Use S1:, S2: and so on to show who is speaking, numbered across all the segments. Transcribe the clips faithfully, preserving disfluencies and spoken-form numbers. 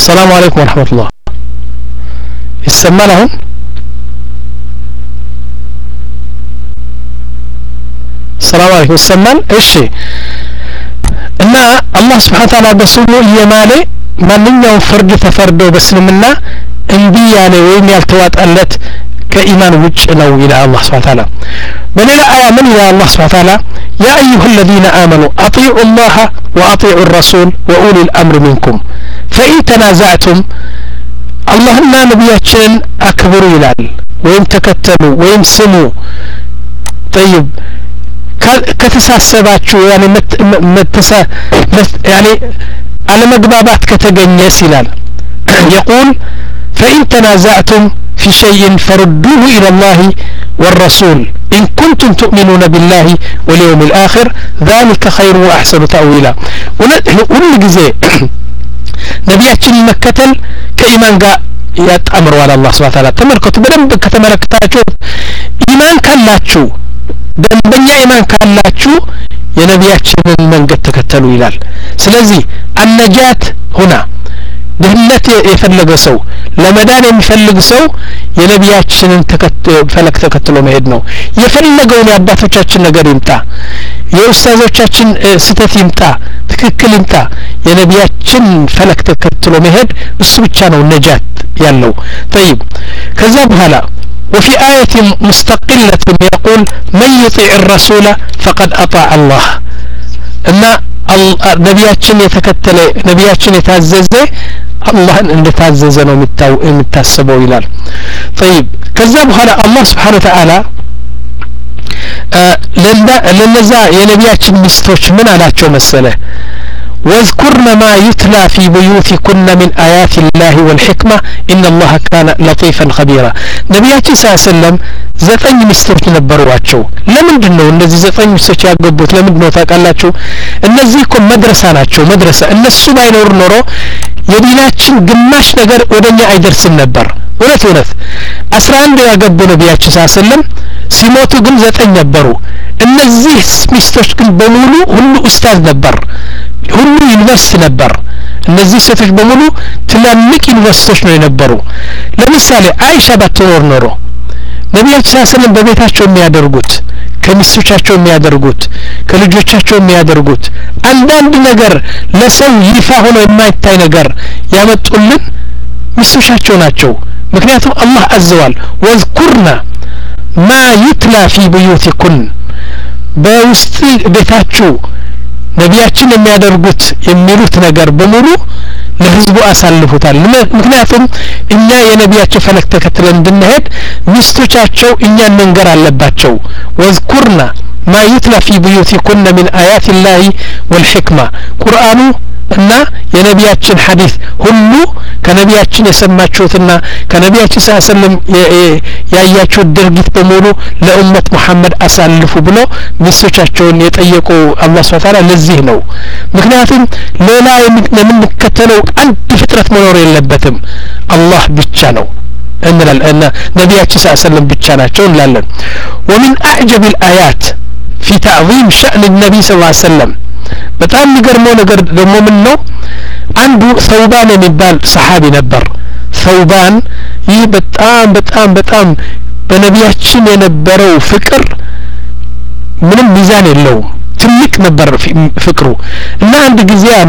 S1: السلام عليكم ورحمة الله يسمى لهم السلام عليكم يسمى الشيء إن الله سبحانه وتعالى بسمو يمالي من يوم فرد تفردو بسلمنا انبي يعني وين يلتوات قالت كإيمان وجهنا إلى الله سبحانه وتعالى بل لا آمن إلى الله سبحانه وتعالى يا أيها الذين آمنوا أطيعوا الله وأطيعوا الرسول وأولي الأمر منكم فإن تنازعتم اللهم نبياتشن أكبروا إلال وين تكتلوا وين سموا طيب كتساسباتشو يعني مت متسا يعني على مقبابات كتجنيس إلال يقول فإن تنازعتم في شيء فردوه إلى الله والرسول إن كنتم تؤمنون بالله واليوم الآخر ذلك خير وأحسن تأويلا ونجزي نبياتنا مكتل كإيمان قا يتأمر على الله سبحانه وتعالى تمركت بدن كتمركتاچو إيمان كاللاتشو دنبنيا إيمان كاللاتشو የነቢያችንን መንገድ ተከተሉ ይላል ስለዚህ النجاة هنا ደህንነት የፈለገ ሰው ለመዳን የሚፈልግ ሰው የነቢያችንን ፈለግ ተከትሎ መሄድ ነው የፈለገውን የአባቶቻችን ነገር ይምጣ የኡስታዞቻችን ስተት ይምጣ ትክክል ይምጣ የነቢያችን ፈለግ ተከትሎ መሄድ እሱ ብቻ ነው ነጃት ያለው طيب ከዛ በኋላ وفي آية مستقلة يقول من يطيع الرسول فقد أطاع الله إن نبياتشن يتكتل نبياتشن يتعزز الله ان يتعزز ነው የሚታሰበው ይላል طيب ከዛ በኋላ አላህ Subhanahu Wa Ta'ala ለነዛ የነቢያችን ሚስቶች ምን አላቸው መሰለ واذكرن ما يتلى في بيوتكن من آيات الله والحكمة إن الله كان لطيفا خبيرا نبياتي صلى الله عليه وسلم ዘጠኝ ሚስቶች ነበሯቸው ለምንድነው እነዚህ ዘጠኝ ሚስቶች ያገቡት ለምንድነው ታውቃላችሁ እነዚህ እኮ መድረሳ ናቸው መድረሳ እነሱ ባይኖር ኖሮ የዲናችን ግማሽ ነገር ወደኛ አይደርስም ነበር እውነት እውነት አስራ አንድ ያገቡ ነቢያችን ሰለላሁ ዐለይሂ ወሰለም ሲሞቱ ግን ዘጠኝ ነበሩ እነዚህ ሚስቶች ግን በሙሉ ሁሉ ኡስታዝ ነበር ሁሉ ዩኒቨርሲቲ ነበር እነዚህ ሴቶች በሙሉ ትላልቅ ዩኒቨርሲቲዎች ነው የነበሩ ለምሳሌ አይሻ ባትኖር ኖሮ ነቢያችን ሰለላሁ ዐለይሂ ወሰለም በቤታቸው የሚያደርጉት ከሚስቶቻቸው የሚያደርጉት ከልጆቻቸው የሚያደርጉት አንዳንድ ነገር ለሰው ይፋ ሆኖ የማይታይ ነገር ያመጡልን ሚስቶቻቸው ናቸው ምክንያቱም አላህ አዘዋል ወዝኩርና ማ ይትላ ፊ ቡዩቲኩን በውስጥ ቤታችሁ ነቢያችን የሚያደርጉት የሚሉት ነገር በሙሉ ለህዝቡ አሳልፉታል ምክንያቱም እኛ የነቢያችን ፈለግ ተከትለን እንድንሄድ ሚስቶቻቸው እኛን መንገር አለባቸው ወዝኩርና ما يتلى في بيوتكن من آيات الله والحكمة قرآن እና የነቢያችን ሐዲስ ሁሉ ከነቢያችን የሰማችሁትና ከነቢያችን ሰለላሁ ዐለይሂ ወሰለም ያያችሁት ድርጊት በሙሉ ለኡመት መሐመድ አሳልፉ ብሎ ሚስቶቻቸውን የጠየቁ አላህ Subhanahu Wa Ta'ala ለዚህ ነው ምክንያቱም ሌላ የምንከተለው አንድ ፍጥረት መኖር የለበትም አላህ ብቻ ነው እንላለን ነቢያችን ሰለላሁ ዐለይሂ ወሰለም ብቻ ናቸው እንላለን ومن أعجب الآيات في تعظيم شأن النبي صلى الله عليه وسلم በጣም የሚገርመው ነገር ደግሞ ምን ነው አንዱ ሰውባን የሚባል ሰሃቢ ነበር ሰውባን ይህ በጣም በጣም በጣም በነቢያችን የነበረው ፍቅር ምንም ሚዛን የለውም ትልቅ ነበር ፍቅሩ እና አንድ ጊዜ አሉ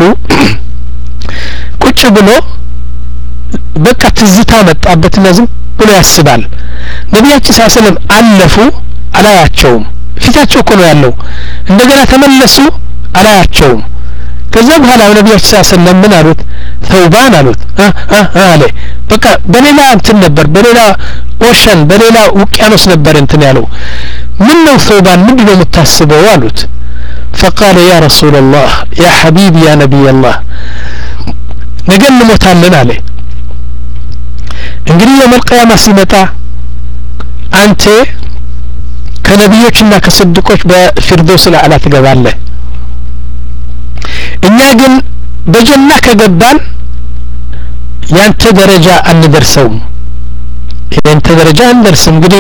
S1: ቁጭ ብሎ በቃ ትዝታ መጣበትና ዝም ብሎ ያስባል ነቢያችን ሰለላሁ ዐለይሂ ወሰለም አለፉ አላያቸውም ፊታቸው እኮ ነው ያለው እንደገና ተመለሱ አላያቸውም ከዛ በኋላ ነቢያችን ሰለላሁ ዐለይሂ ወሰለም ምን አሉት ተውባን አሉት አ አ አለ በቃ በሌላ እንትን ነበር በሌላ ኦሸን በሌላ ውቅያኖስ ነበር እንትን ያለው ምን ነው ተውባን ምንድነው የምታስበው አሉት فقال يا رسول الله يا حبيبي يا نبي الله ነገ እንሞታለን አለ እንግዲህ የመልቀያማ ሲመጣ አንተ ከነቢዮችና ከሰድቆች በፊርዶስ ላይ አላ ትገባለህ እኛ ግን በጀና ከገባን ያንተ ደረጃ አንደርሰውም ያንተ ደረጃ አንደርስም እንግዲህ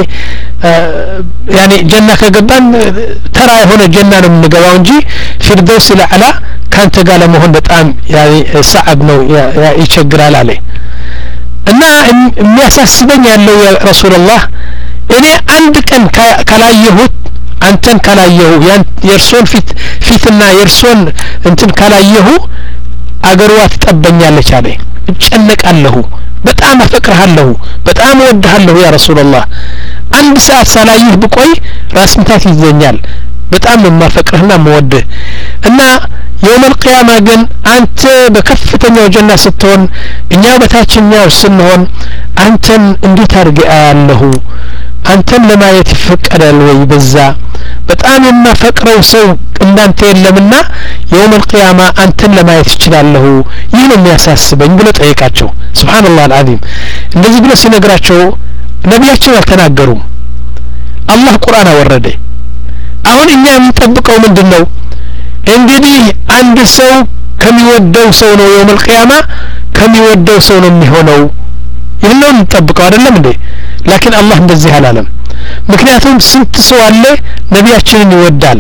S1: ያኔ ጀና ከገባን ተራ የሆነ ጀና ነው የምንገባው እንጂ ፊርዶስ ላይ አላ ካንተ ጋር ለመሆን በጣም ያኔ ሰዓብ ነው ይቸግራል አለ እና የሚያሳስበኝ ያለው ያ ረሱላህ እኔ አንድ ቀን ካላየሁት አንተን ካላየሁ ያን የርሶን ፊት ፊትና የርሶን እንትን ካላየሁ አገሯ ትጠበኛለች አለ እጨነቃለሁ በጣም አፈቅርሃለሁ በጣም ወድሃለሁ ያ ረሱላህ አንድ ሰዓት ሳላይህ ብቆይ ራስ ምታት ይዘኛል በጣም የማፈቅርህና መወድህ እና يوم القيامة ግን አንተ በከፍተኛው ጀና ስትሆን እኛ በታችኛው ስንሆን አንተን እንዴት አድርገ አያለሁ አንተን ለማየት ይፈቀዳል ወይ በዛ በጣም የማፈቅረው ሰው እንዳንተ የለምና يوم القيامة አንተን ለማየት ይችላልሁ ይህ ነው የሚያሳስበኝ ብሎ ጠይቃቸው ሱብሃንአላህ አልዓዚም እንደዚህ ብሎ ሲነግራቸው ነብያችን አልተናገሩም አላህ ቁርአን አወረደ አሁን እኛ የምንጠብቀው ምንድነው እንግዲህ አንድ ሰው ከሚወደው ሰው ነው يوم القيامة ከሚወደው ሰው ነው የሚሆነው ይሄንን እንጠብቀው አይደለም እንዴ لكن الله እንደዚህ አላለም ምክንያቱም ስንት ሰው አለ ነብያችንን ይወዳል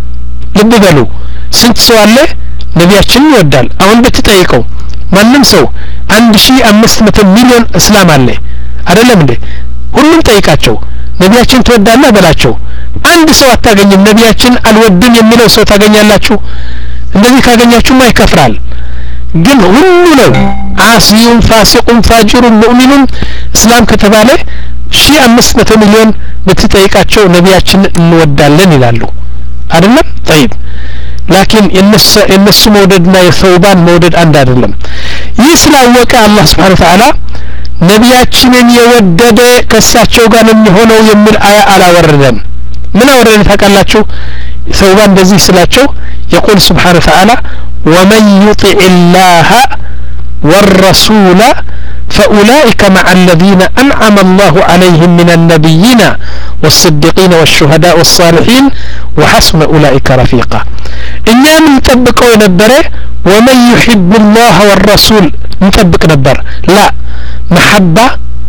S1: ልብ በሉ ስንት ሰው አለ ነብያችንን ይወዳል አሁን ብትጠይቀው ማንም ሰው አንድ ሺህ አምስት መቶ ሚሊዮን እስላም አለ አይደለም እንዴ ሁሉም ጠይቃቸው ነብያችን ተወዳለህ በላቸው አንድ ሰው አታገኝም ነብያችን አልወድም የሚለው ሰው ታገኛላችሁ እንደዚህ ካገኛችሁማ ይከፍራል ግን ሁሉ ነው አሲዩም ፋሲቁም ፋጅሩም ሙእሚኑም እስላም ከተባለ ሺህ አምስት መቶ ሚሊዮን ብትጠይቃቸው ነብያችን እንወዳለን ይላሉ አይደለም طيب لكن የነሱ የነሱ መውደድና የሰውባን መውደድ አንድ አይደለም ይህ ስላወቀ አላህ Subhanahu Wa Ta'ala ነብያችንን የወደደ ከሳቸው ጋር ነው የሚሆነው የሚል አያ አላወረደም ምን አወረደ ታውቃላችሁ ሰውባን እንደዚህ ስላቸው يقول سبحانه وتعالى ومن يطع الله والرسول فأولئك مع الذين أنعم الله عليهم من النبيين والصديقين والشهداء والصالحين وحسن أولئك رفيقا إننا نطبقوا نبره ومن يحب الله والرسول نطبق نبر لا محبة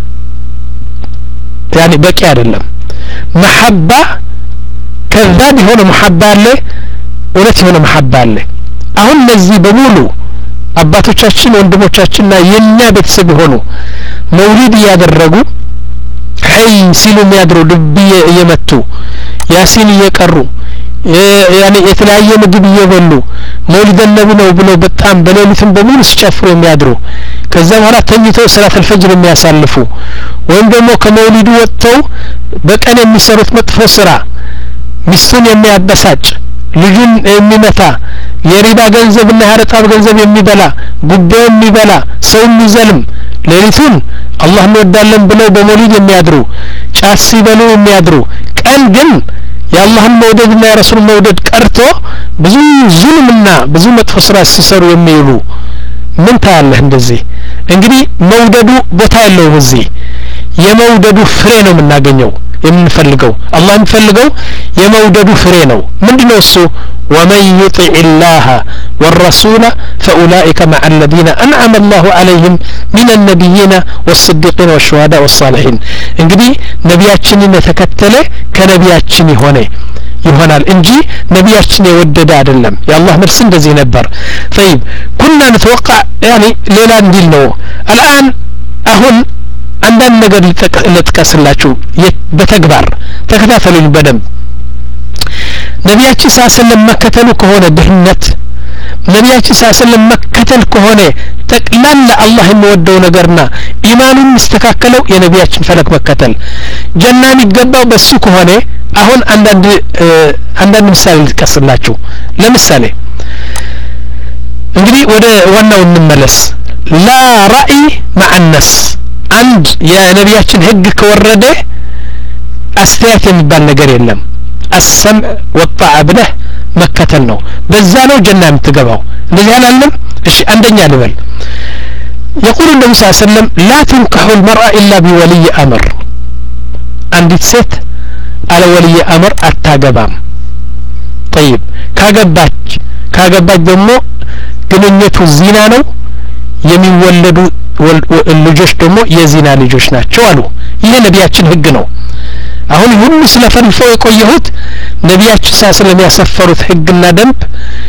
S1: يعني بكي አይደለም محبة كذاب هنا محبة له እውነት የሆነ محبة አለ አሁን ለዚህ በሙሉ አባቶቻችን ወንድሞቻችንና የኛ ቤተሰብ ሆኑ መውሊድ ያደረጉ ሀይ ሲሉ የሚያድሩ ልብ እየመቱ ያሲን እየቀሩ ያኔ የተለያየ ምግብ እየበሉ መውሊድ ነብይ ነው ብለው በጣም በሌሊትም በሙሉ ሲጨፍሩ የሚያድሩ ከዛ በኋላ ተኝተው ሰላት الفجر የሚያሳልፉ ወይም ደግሞ ከመውሊዱ ወጥተው በቀን የሚሰሩት መጥፎ ስራ ሚስቱን የሚያበሳጭ ልጁን የሚመታ የሪባ ገንዘብና ያረጣብ ገንዘብ የሚበላ ጉቦ የሚበላ ሰው የሚዘልም ሌሊቱን አላህ እንወዳለን ብለው በመውሊድ የሚያድሩ ጫት ሲበሉ የሚያድሩ ቀን ግን የአላህን መውደድና የረሱል መውደድ ቀርቶ ብዙ ዙልምና ብዙ መጥፎ ስራ ሲሰሩ የሚውሉ ምን ታያለህ እንደዚህ እንግዲህ መውደዱ ቦታ ያለው እዚህ የመውደዱ ፍሬ ነው የምናገኘው የምንፈልገው አላህ የሚፈልገው የመውደዱ ፍሬ ነው ምንድነው እሱ ومن يطع الله والرسول فأولئك مع الذين أنعم الله عليهم من النبيين والصديقين والشهداء والصالحين እንግዲህ ነብያችንን የተከተለ ከነብያችን ሆነ ይሆናል እንጂ ነብያችን የወደደ አይደለም የአላህ መልስ እንደዚህ ነበር طيب كنا نتوقع يعني ሌላ እንዲል ነው الآن አሁን አንዳንድ ነገር ልጥቀስላችሁ በተግባር ተከታተሉኝ በደንብ ነብያችን ሰለላሁ መከተሉ ከሆነ ድህነት ነብያችን ሰለላሁ መከተል ከሆነ ጠቅላላ አላህ የሚወደው ነገርና ኢማኑን መስተካከለው የነብያችን ፈለክ መከተል ጀና የሚገባው በሱ ከሆነ አሁን አንዳንድ አንዳንድ ምሳሌ ልጥቀስላችሁ ለምሳሌ እንግዲህ ወደ ዋናው እንመለስ ላ ራእይ مع الناس አንድ የነብያችን ህግ ከወረደ አስተያየት የሚባል ነገር የለም السمع والطاعة ብለህ መከተል ነው በዛ ነው ጀና የምትገባው እንደዚህ አላለም እሺ አንደኛ ልበል يقول النبي صلى الله عليه وسلم لا تنكح المرأة إلا بولي أمر አንዲት ሴት على ولي أمر አታገባም طيب ካገባች ካገባች ደግሞ ግንኙነቱ ዚና ነው የሚወለዱ ልጆች ደግሞ የዚና ልጆች ናቸው አሉ ይሄ ነብያችን ህግ ነው አሁን ሁሉ ስለፈልፈው የቆየሁት ነብያችን ሰለላሁ ዐለይሂ ወሰለም ያሰፈሩት ህግና ደንብ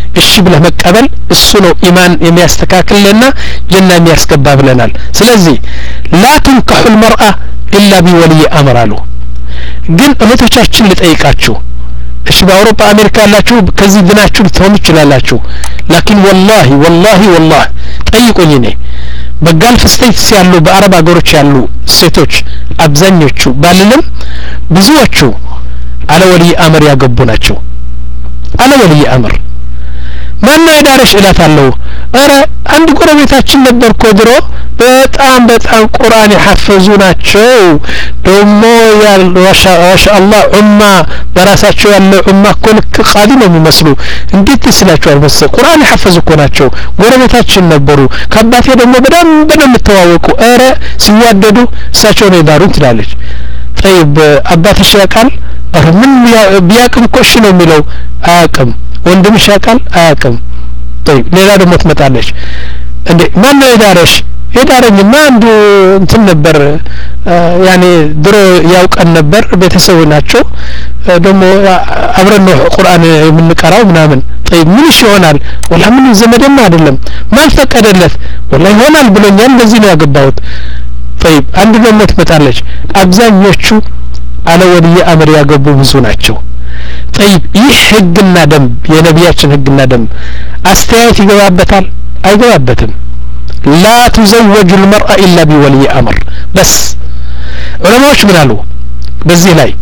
S1: እሺ ብለህ መቀበል እሱ ነው ኢማን የሚያስተካክልና ጀና የሚያስገባ ብለናል ስለዚህ لا تنكح المرأة إلا بولي أمر አሉ ግን እህቶቻችን ልጠይቃችሁ እሺ በአውሮፓ አሜሪካ ያላችሁ ከዚህ ድናችሁ ልትሆኑ ይችላላችሁ ላኪን والله والله والله ጠይቁኝ እኔ በጋልፍ ስቴትስ ያሉ በአረብ ሀገሮች ያሉ ሴቶች አብዛኞቹ ባልንም ብዙዎቹ አለ ወሊ አመር ያገቡ ናቸው አለ ወሊ አመር ማን ነው የዳረሽ እላታለሁ አረ አንድ ጎረቤታችን ነበርኩ ድሮ በጣም በጣም ቁርአን ያሐፈዙ ናቸው ደሞ ያልማሻአላህ ኡማ በራሳቸው ያለ ኡማ ኮልክ ቃዲ ነው የሚመስሉ እንዴት ይስላችኋል በስ ቁርአን ያሐፈዙ እኮ ናቸው ጎረቤታችን ነበሩ ከአባቴ ደግሞ በደም በደም ተዋወቁ አረ ሲዋደዱ እሳቸው ነው ዳሩን ትላለች طيب አባትሽ ያቃል አረ ምን ቢያቅም ኮሽ ነው የሚለው አያቅም ወንድምሽ ያቃል አያቅም طيب ሌላ ደግሞ ትመጣለች እንዴ ማን ነው የዳረሽ የዳረኝማ አንዱ እንትን ነበር ያኔ ድሮ ያውቀን ነበር ቤተሰብ ናቸው ደግሞ አብረን ነው ቁርአን የምንቀራው ምናምን طيب ምን ይሆናል ወላ ምን ዘመደማ አይደለም ማን ፈቀደለት ወላ ይሆናል ብሎኛል እንደዚህ ነው ያገባሁት طيب አንዱ ደግሞ ትመጣለች አብዛኞቹ አለ ወልይ አምር ያገቡ ብዙ ናቸው طيب ይህ ህግና ደንብ የነቢያችን ህግና ደንብ አስተያየት ይገባበታል አይገባበትም لا تزوج المرأة إلا بولي أمر بس ዑለማዎች ምን አሉ በዚህ ላይ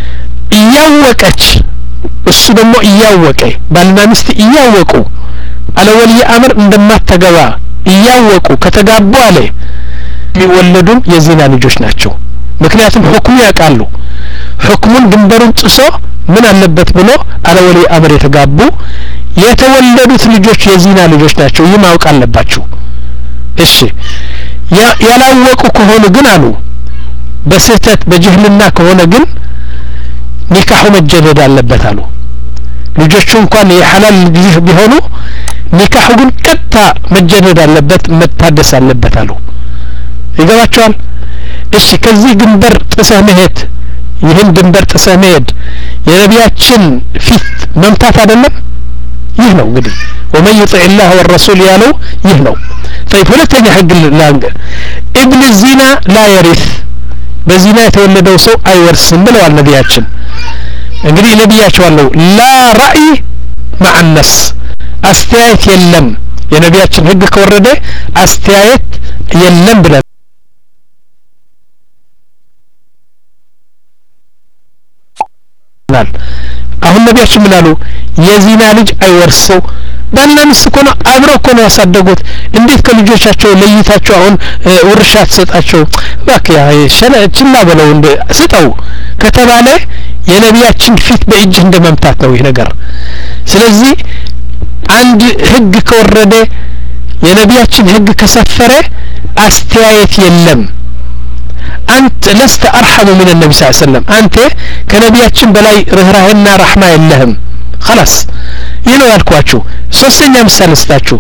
S1: እያወቀች እሱ ደግሞ እያወቀ ባልና ሚስት እያወቁ አለ ወልይ አምር እንደማትገባ እያወቁ ከተጋቡ አለ ሊወለዱም የዚና ልጆች ናቸው ምክንያቱም ሁክሙ ያቃሉ ሁክሙን ድንበሩን ጥሶ ምን አለበት ብሎ አለ ወልይ አምር የተጋቡ የተወለዱት ልጆች የዚና ልጆች ናቸው ይማውቅ አለባቸው እሺ ያላወቁ ከሆነ ግን አሉ በስህተት በጅህልና ከሆነ ግን ኒካሁ መጀደድ አለበት አሉ ልጆቹ እንኳን የሐላል ልጅ ቢሆኑ ኒካሁ ግን ቀጣ መጀደድ አለበት መታደስ አለበት አሉ ይገባቸዋል እሺ ከዚህ ድንበር ጥሰህ መሄድ ይህን ድንበር ጥሰህ መሄድ የነቢያችን ፊት መምታት አይደለም ይህ ነው እንግዲህ ومن يطع الله والرسول ያለው ይህ ነው طيب ሁለተኛ ህግ ላንገ ابن الزنا لا يرث በዚና የተወለደው ሰው አይወርስም ብለዋል ነቢያችን እንግዲህ ነቢያቸው አለው لا رأي مع النص አስተያየት የለም የነቢያችን ህግ ከወረደ አስተያየት የለም ብለ አሁን ነቢያችን ምን አሉ የዚና ልጅ አይወርሰው ባልና ሚስት እኮ ነው አብረው እኮ ነው ያሳደጉት እንዴት ከልጆቻቸው ለይታቸው አሁን ውርሻ ተሰጣቸው ባክያ ሸለችና በለው እንደ ስጠው ከተባለ የነቢያችን ፊት በእጅ እንደመምታት ነው ይሄ ነገር ስለዚህ አንድ ህግ ከወረደ የነቢያችን ህግ ከሰፈረ አስተያየት የለም አንተ لست ارحم من النبي صلى الله عليه وسلم አንተ ከነቢያችን በላይ ርህራሄና ረህማ የለህም خلاص ይለው ያልኳችሁ ሶስተኛ ምሳሌ ስጣችሁ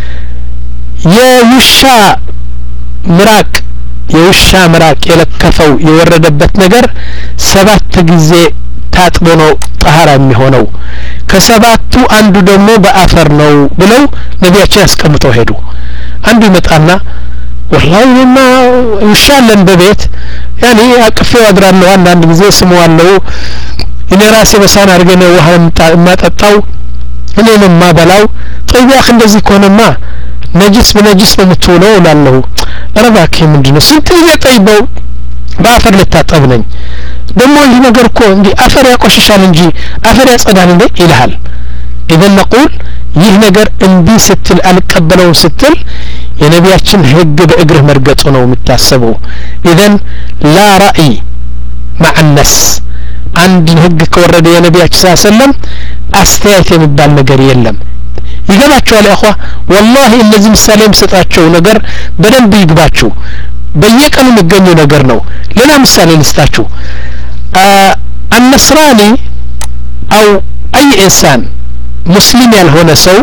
S1: የውሻ ምራቅ የውሻ ምራቅ የለከፈው የወረደበት ነገር ሰባት ጊዜ ታጥቦ ነው ጣሃራ የሚሆነው ከሰባቱ አንዱ ደግሞ በአፈር ነው ብለው ነቢያችን ያስቀምጠው ሄዱ አንዱ ይመጣና والله ما وشالن በቤት ያኔ አቅፌው አድራለሁ አንዳንድ ጊዜ ስሟለው እኔ ራሴ በሳና አርገነ ውሃ ማጠጣው እኔም ማበላው طيب يا اخي እንደዚህ ከሆነማ ነጅስ በነጅስ ነው የምትውለው ላለው አረባኪ ምንድነው ስንት ጊዜ ጠይበው በአፈር ልታጠብ ነኝ ደግሞ ይህ ነገር እኮ እንዴ አፈር ያቆሽሻል እንጂ አፈር ያጸዳል እንዴ ይልሃል ኢዘን ነቁል ይህ ነገር እንዲ ስትል አልቀበለው ስትል የነቢያችን ህግ በእግርህ መርገጡ ነው የምታሰበው ኢዘን لا رأي مع الناس አንድ ህግ ከወረደ የነቢያችን ሰለላሁ ዐለይሂ ወሰለም አስተያየት የሚባል ነገር የለም ይገባችኋል ያخوا والله እነዚህ ምሳሌ የምሰጣቸው ነገር በደንብ ይግባችሁ በየቀኑ የሚገኘው ነገር ነው ሌላ ምሳሌ ልስጣችሁ النصراني او اي انسان ሙስሊም ያልሆነ ሰው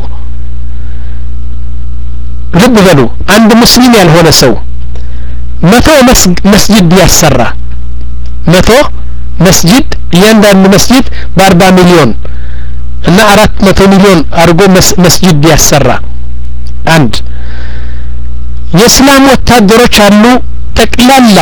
S1: ልብ በሉ አንድ ሙስሊም ያልሆነ ሰው መቶ መስጂድ ቢያሰራ መቶ መስጂድ እያንዳንዱ መስጂድ በአርባ ሚሊዮን እና አራት መቶ ሚሊዮን አርጎ መስጂድ ቢያሰራ አንድ የእስላም ወታደሮች አሉ ጠቅላላ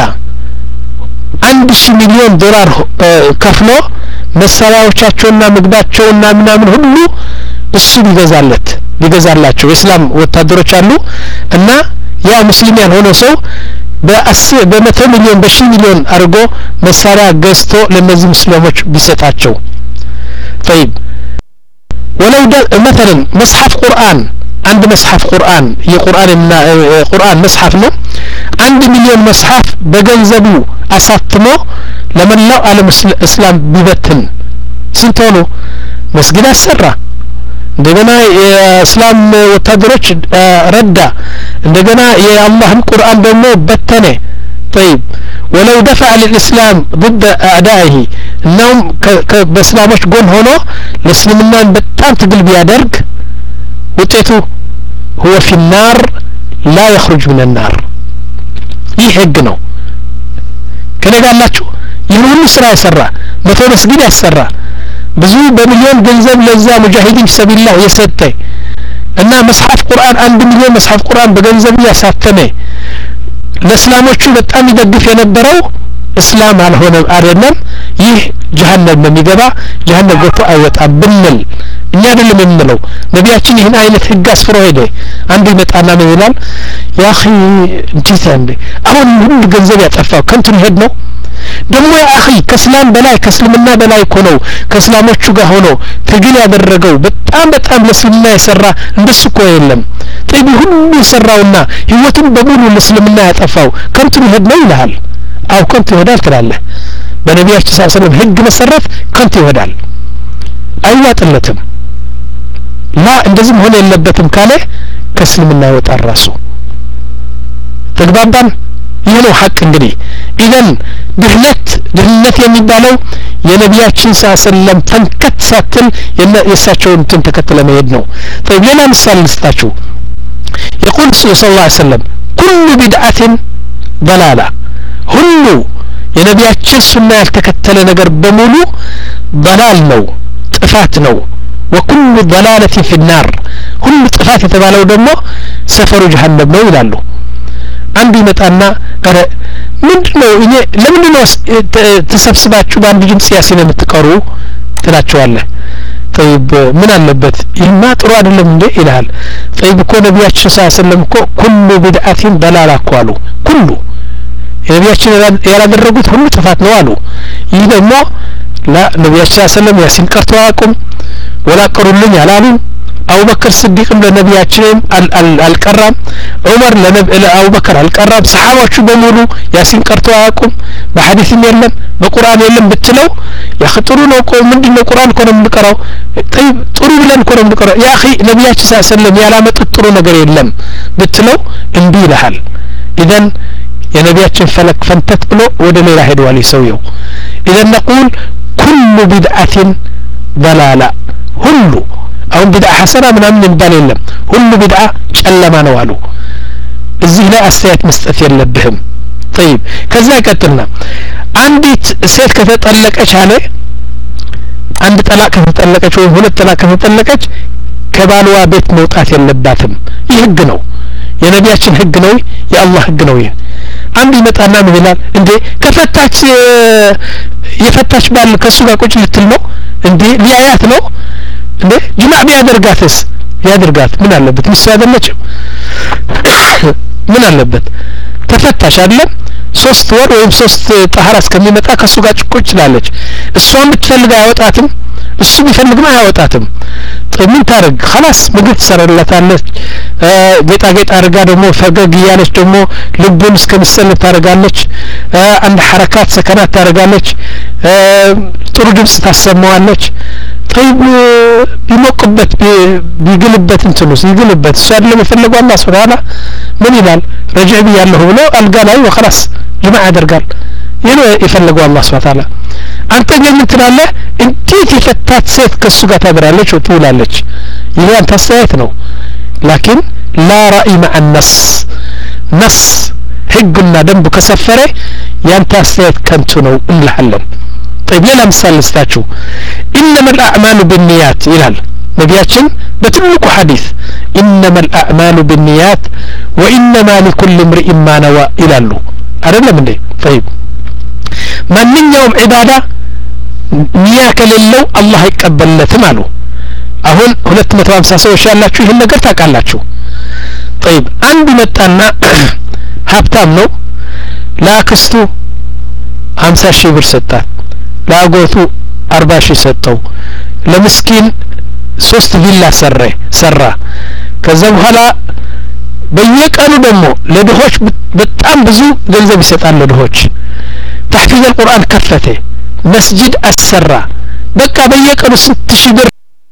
S1: አንድ ሺህ ሚሊዮን ዶላር ከፍሎ መሳሪያዎቻቸውና ምግባቸውና ምናምን ሁሉ እሱ ቢገዛለት ቢገዛላቸው የእስላም ወታደሮች አሉ እና ያ ሙስሊም ያልሆነ ሰው በአስር በመቶ ሚሊዮን በሺህ ሚሊዮን አርጎ መሳሪያ ገዝቶ ለነዚህ ሙስሊሞች ቢሰጣቸው طيب ولو مثلا مصحف قرآن عند مصحف قرآن የቁርአን እና ቁርአን መጽሐፍ ነው አንድ ሚሊዮን መጽሐፍ በገንዘቡ አሳትሞ ለመላው ዓለም እስላም ቢበትን ስንት ሆኖ መስጊድ አሰራ እንደገና የእስላም ወታደሮች ረዳ እንደገና የአላህን ቁርአን ደግሞ በተነ طيب ولو دفع للإسلام ضد أعدائه إنهم بإسلامش قون هنا الإسلامنا بتام تقل بيادرق وتأتو هو في النار لا يخرج من النار يحقنو كنا قال لاتشو يهون سرا يسرى متو مسجد يسرى بزو بمليون جنزب لزا مجاهدين في سبيل الله يسدتي إنها مصحف قرآن عند مليون مصحف قرآن بجنزب يساتمي ለእስላሞቹ በጣም ይደግፍ የነበረው እስላም አልሆነ አይደለም ይህ ጀሃነም የሚገባ ጀሃነም ገብቶ አይወጣም ብንል እኛ አይደለም የምንለው ነቢያችን ይህን አይነት ህግ አስፍሮ ሄደ አንድ ይመጣና ነው ይላል ያ اخي እንዴት እንዴ አሁን ሁሉ ገንዘብ ያጠፋው ከንቱ ይሄድ ነው ደግሞ ያ اخي ከእስላም በላይ ከእስልምና በላይ እኮ ነው ከእስላሞቹ ጋር ሆኖ ትግል ያደረገው በጣም በጣም ለእስልምና የሰራ እንደሱ እኮ የለም طيب ሁሉ የሰራውና ህይወቱን በሙሉ ለእስልምና ያጠፋው ከንቱ ይሄድ ነው ይላል አው ከንቱ ይሄዳል ትላለህ በነቢያችን ሰለላሁ ዐለይሂ ወሰለም ህግ መሰረት ከንቱ ይሄዳል አይዋጥለትም ላ እንደዚህ ሆነ የለበትም ካለ ከእስልምና ይወጣል ራሱ ተግባባን ይህ ነው ሐቅ እንግዲህ ኢዘን ድህነት ድህነት የሚባለው የነቢያችን ሰለላሁ ዐለይሂ ወሰለም ፈንከት ሳትል የእሳቸውን እንትን ተከትለ መሄድ ነው طيب ሌላ ምሳሌ ልስጣችሁ يقول صلى الله عليه وسلم كل بدعة ضلالة ሁሉ የነቢያችን ሱና ያልተከተለ ነገር በሙሉ ضلال ነው ጥፋት ነው وكل ضلالة في النار ሁሉ ጥፋት የተባለው ደግሞ ሰፈሩ ጀሃነም ነው ይላሉ አንዱ ይመጣና አረ ምንድነው እኔ ለምንድነው ተሰብስባችሁ በአንድ ድምጽ ያሲን የምትቀሩ ትላቸዋለህ طيب ምን አለበት ይህማ ጥሩ አይደለም እንዴ ይላል طيب እኮ ነቢያችን ሰለላሁ ዐለይሂ ወሰለም እኮ ኩሉ ቢድዓቲን ضላላ እኮ አሉ ኩሉ ነቢያችን ያላደረጉት ሁሉ ጥፋት ነው አሉ ይህ ደግሞ ላ ነቢያችን ሰለላሁ ዐለይሂ ወሰለም ያሲን ቀርቶ አያውቁም ወላ ቀሩልኝ አላሉ አቡበከር ስዲቅም ለነቢያችን አልቀራም ዑመር ለአቡበከር አልቀራም ሰሃባዎቹ በሙሉ ያሲን ቀርቶ አያውቁም በሐዲስም የለም በቁርአን የለም ብትለው ያخطሩ ነው እኮ ምንድነው ቁርአን እኮ ነው የምንቀራው طيب ጥሩ ብለን እኮ ነው የምንቀራው ያ اخي ነቢያችን ሰለላሁ ዐለይሂ ወሰለም ያላመጡት ጥሩ ነገር የለም ብትለው እንዲ ይልሃል ኢዘን የነቢያችን ፈለክ ፈንተት ብሎ ወደ ሌላ ሄዷል ይሰውየው ኢዘን نقول كل بدعة ضلالة ሁሉ አሁን ቢድዓ ሐሰና ምናምን እንባል የለም ሁሉ ቢድዓ ጨለማ ነው አሉ እዚህ ላይ አስተያየት መስጠት የለብህም طيب ከዛ ይቀጥልና አንዲት ሴት ከተጠለቀች አለ አንድ ጠላቅ ከተጠለቀች ወይ ሁለት ጠላቅ ከተጠለቀች ከባልዋ ቤት መውጣት የለባትም ይህ ህግ ነው የነቢያችን ህግ ነው የአላህ ህግ ነው ይሄ አንድ ይመጣና ምን ይላል እንዴ ከፈታች የፈታች ባል ከሱ ጋር ቁጭ ልትል ነው እንዴ ሊያያት ነው እንዴ ጅማዕ ቢያደርጋትስ ያደርጋት ምን አለበት ሚስት አይደለችም ምን አለበት ተፈታሽ አይደለም ሶስት ወር ወይም ሶስት ጠሃራ እስከሚመጣ ከሱ ጋር ቁጭ ትላለች እሷን ብትፈልግ አይወጣትም እሱ ቢፈልግም አይወጣትም ምን ታረግ خلاص ምግብ ትሰራለታለች ጌጣ ጌጣ አርጋ ደግሞ ፈገግ ያለች ደግሞ ልቡን እስከምሰልት ታረጋለች አንድ ሐረካት ሰከናት ታረጋለች ጥሩ ድምጽ ታሰማዋለች طيب ቢሞቅበት ቢግልበት እንትኑስ ይግልበት እሱ አይደለም የፈለገው አላህ Subhanahu ምን ይላል ረጅዕ ቢያለሁ ብሎ አልጋ ላይ وخلاص ጅማዕ ያደርጋል ይሄ የፈለገው አላህ Subhanahu አንተ ግን ትላለህ እንዴት የፈታት ሴት ከሱ ጋር ታድራለች ወጥውላለች ይሄ አንተ አስተያየት ነው لكن لا رأي مع النص نص ህግና ደንብ ከሰፈረ ያንተ አስተያየት ከንቱ ነው እንላለን طيب ሌላ ምሳሌ ልስጣችሁ إنما الأعمال بالنيات إلى نبياتشن بتلك حديث إنما الأعمال بالنيات وإنما لكل امرئ ما نوى إلى له أرنا من دي طيب من من يوم عبادة نياك لله الله يقبل لتمالو أهون ሁለት መቶ ሃምሳ ሰዎች ያላችሁ ይሄን ነገር ታውቃላችሁ طيب አንዱ መጣና ሀብታም ነው ላክስቱ ሃምሳ ሺህ ብር ሰጣት ላጎቱ አርባ ሺህ ሰጠው ለምስኪን ሶስት ቪላ ሰራ ሰራ ከዛ በኋላ በየቀኑ ደግሞ ለድሆች በጣም ብዙ ገንዘብ ይሰጣል ለድሆች تحفيظ القرآن كفته مسجد السرة بقى بيقر ست شبر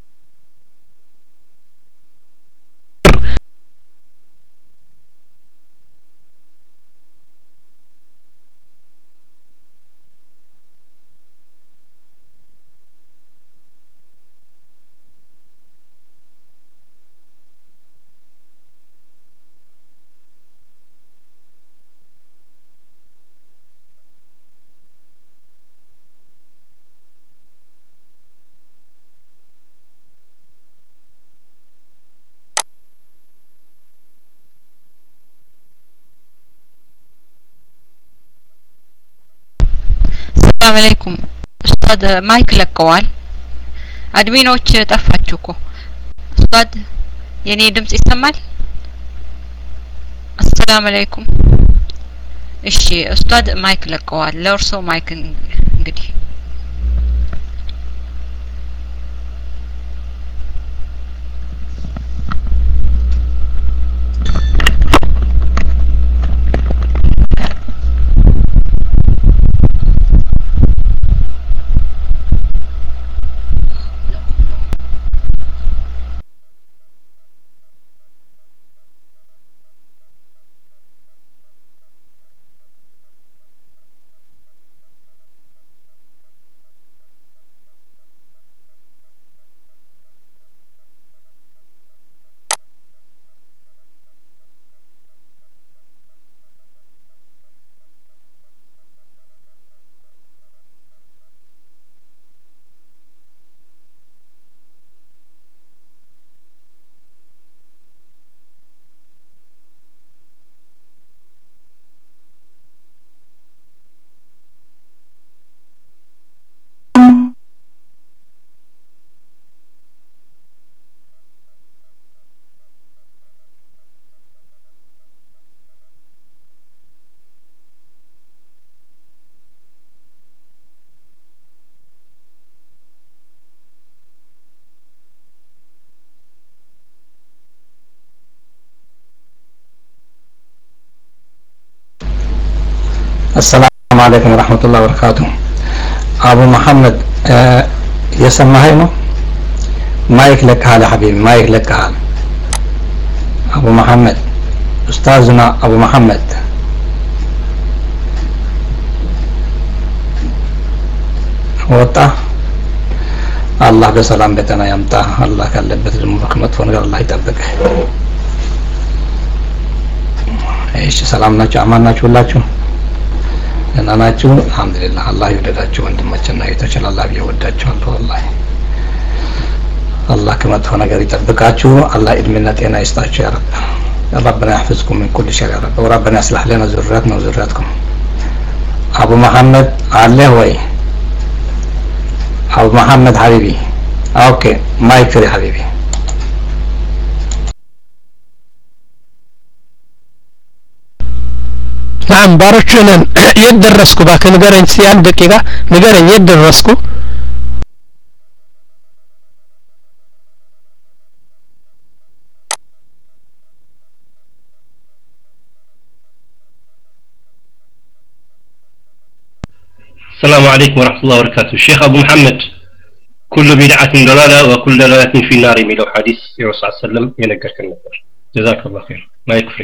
S2: السلام عليكم استاذ مايك لقوال ادمينوች ጠፋችሁ እኮ استاذ የኔ ድምጽ ይሰማል السلام عليكم እሺ استاذ ማይክ ለቀዋል ለእርሶ ማይክ እንግዲህ
S3: السلام عليكم ورحمة الله وبركاته. أبو محمد آه يسمعينه مايك لك هذا حبيبي مايك لك هذا أبو محمد أستاذنا أبو محمد وطا الله بسلام بتنا يمتا الله كلبت المركمة فنقر الله يتبقى ايش سلامنا جامعنا شولاچو እናናችሁ አልহামዱሊላህ አላህ ይወደዳችሁ ወንድሞችና እህቶች አላህ ይወዳችኋል والله الله ከመጥፎ ነገር ይጠብቃችሁ አላህ እድሜና ጤና ይስጣችሁ ያ ረብ يا ربنا يحفظكم من كل شر يا رب وربنا يصلح لنا ذريتنا وذرياتكم ابو محمد عليه وي ابو محمد حبيبي اوكي مايك فري حبيبي
S1: نعم باركنا يدرسكو باك نغرن سيان دقيقة نغرن يدرسكو
S4: السلام عليكم ورحمة الله وبركاته. الشيخ أبو محمد كل بدعة ضلالة وكل ضلالة في النار ميلو حديث الرسول صلى الله عليه وسلم ينقر كالنظر. جزاك الله خير ما يكفي.